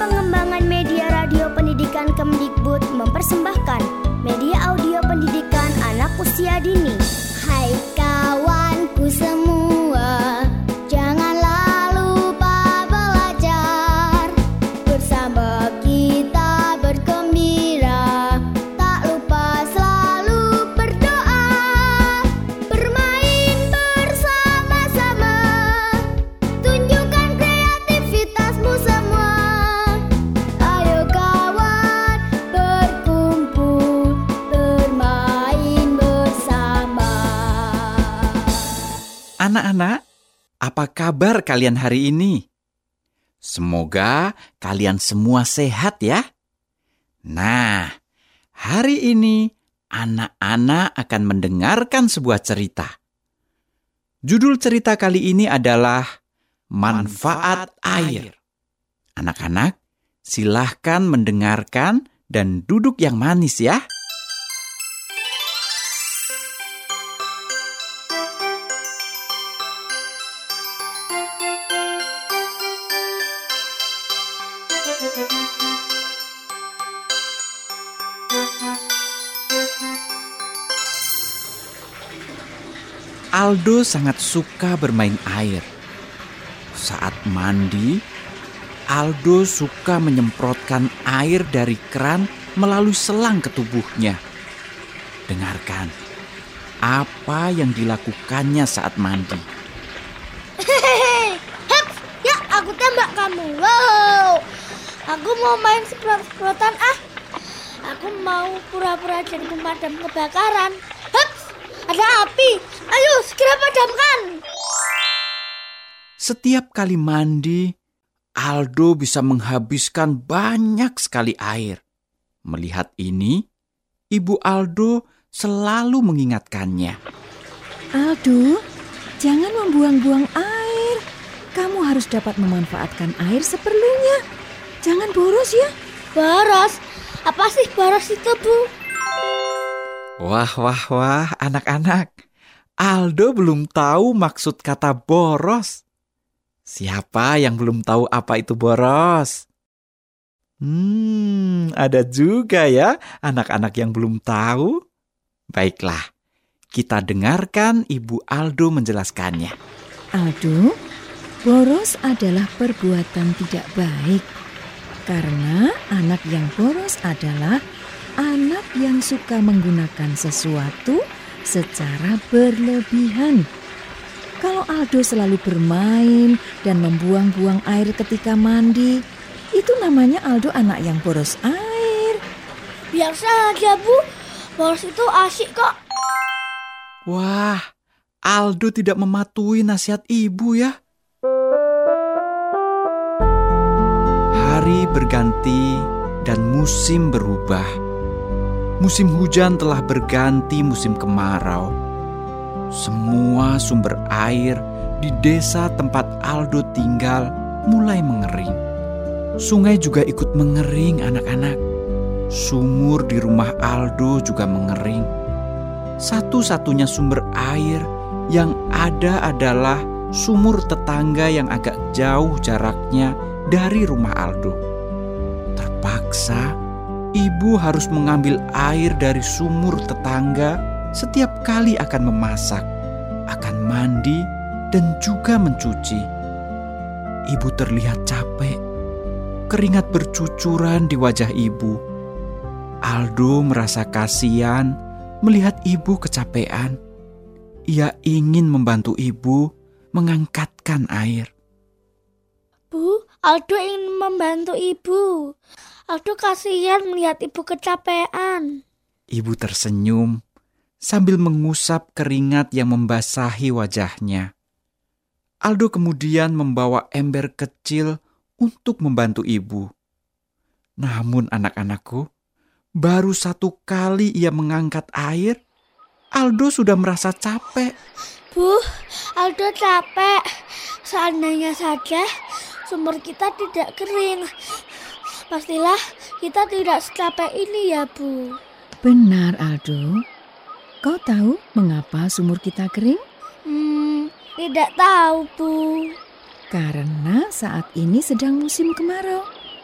Pengembangan Media Radio Pendidikan Kemdikbud mempersembahkan media audio pendidikan anak usia dini. Hai kawanku semua, janganlah lupa belajar. Bersama kita bergembira, tak lupa selalu berdoa. Bermain bersama-sama, tunjukkan kreativitasmu semua. Ayo kawan, berkumpul, bermain bersama. Anak-anak, apa kabar kalian hari ini? Semoga kalian semua sehat ya. Nah, hari ini anak-anak akan mendengarkan sebuah cerita. Judul cerita kali ini adalah Manfaat Air. Anak-anak, silahkan mendengarkan dan duduk yang manis ya. Aldo sangat suka bermain air. Saat mandi, Aldo suka menyemprotkan air dari keran melalui selang ke tubuhnya. Dengarkan apa yang dilakukannya saat mandi. Hehehe, ya aku tembak kamu. Wow, aku mau main semprot-semprotan ah. Aku mau pura-pura jadi pemadam kebakaran. Ada api, ayo segera padamkan. Setiap kali mandi, Aldo bisa menghabiskan banyak sekali air. Melihat ini, Ibu Aldo selalu mengingatkannya. Aldo, jangan membuang-buang air. Kamu harus dapat memanfaatkan air seperlunya. Jangan boros ya. Boros? Apa sih boros itu, Bu? Wah, anak-anak. Aldo belum tahu maksud kata boros. Siapa yang belum tahu apa itu boros? Ada juga ya anak-anak yang belum tahu. Baiklah, kita dengarkan Ibu Aldo menjelaskannya. Aldo, boros adalah perbuatan tidak baik. Karena anak yang boros adalah anak yang suka menggunakan sesuatu secara berlebihan. Kalau Aldo selalu bermain dan membuang-buang air ketika mandi, itu namanya Aldo anak yang boros air. Biasa aja, Bu. Boros itu asik kok. Wah, Aldo tidak mematuhi nasihat ibu ya. Hari berganti dan musim berubah. Musim hujan telah berganti musim kemarau. Semua sumber air di desa tempat Aldo tinggal mulai mengering. Sungai juga ikut mengering, anak-anak. Sumur di rumah Aldo juga mengering. Satu-satunya sumber air yang ada adalah sumur tetangga yang agak jauh jaraknya dari rumah Aldo. Terpaksa ibu harus mengambil air dari sumur tetangga setiap kali akan memasak, akan mandi, dan juga mencuci. Ibu terlihat capek. Keringat bercucuran di wajah ibu. Aldo merasa kasihan melihat ibu kecapean. Ia ingin membantu ibu mengangkatkan air. Bu, Aldo ingin membantu ibu. Aldo kasihan melihat ibu kecapean. Ibu tersenyum sambil mengusap keringat yang membasahi wajahnya. Aldo kemudian membawa ember kecil untuk membantu ibu. Namun anak-anakku, baru satu kali ia mengangkat air, Aldo sudah merasa capek. Bu, Aldo capek. Seandainya saja sumur kita tidak kering, pastilah kita tidak secapek ini ya, Bu. Benar, Aldo. Kau tahu mengapa sumur kita kering? Tidak tahu, Bu. Karena saat ini sedang musim kemarau.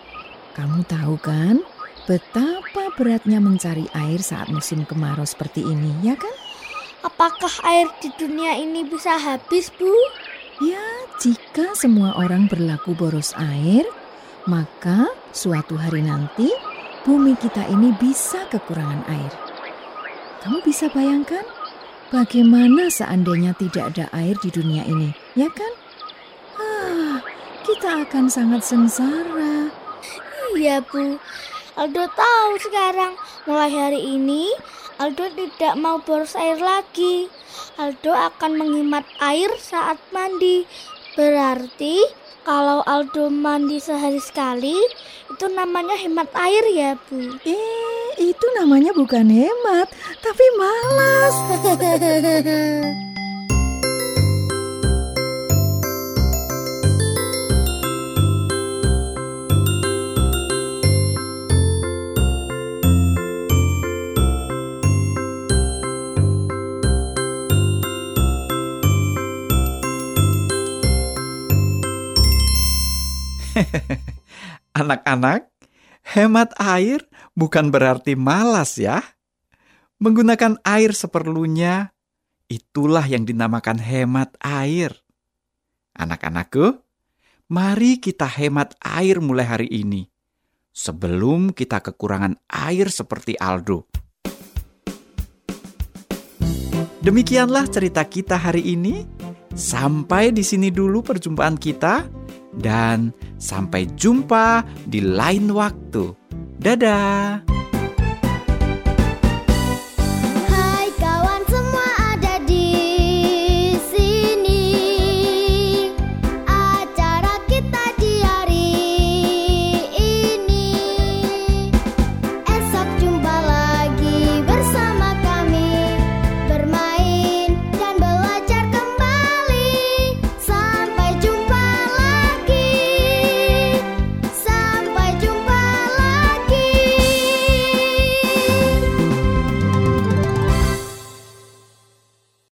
Kamu tahu kan betapa beratnya mencari air saat musim kemarau seperti ini, ya kan? Apakah air di dunia ini bisa habis, Bu? Ya, jika semua orang berlaku boros air, maka suatu hari nanti bumi kita ini bisa kekurangan air. Kamu bisa bayangkan bagaimana seandainya tidak ada air di dunia ini, ya kan? Kita akan sangat sengsara. Iya, Bu. Aldo tahu sekarang. Mulai hari ini, Aldo tidak mau boros air lagi. Aldo akan menghemat air saat mandi. Berarti kalau Aldo mandi sehari sekali, itu namanya hemat air ya, Bu? Itu namanya bukan hemat, tapi malas. Anak-anak, hemat air bukan berarti malas ya. Menggunakan air seperlunya, itulah yang dinamakan hemat air. Anak-anakku, mari kita hemat air mulai hari ini, sebelum kita kekurangan air seperti Aldo. Demikianlah cerita kita hari ini. Sampai di sini dulu perjumpaan kita, dan sampai jumpa di lain waktu. Dadah.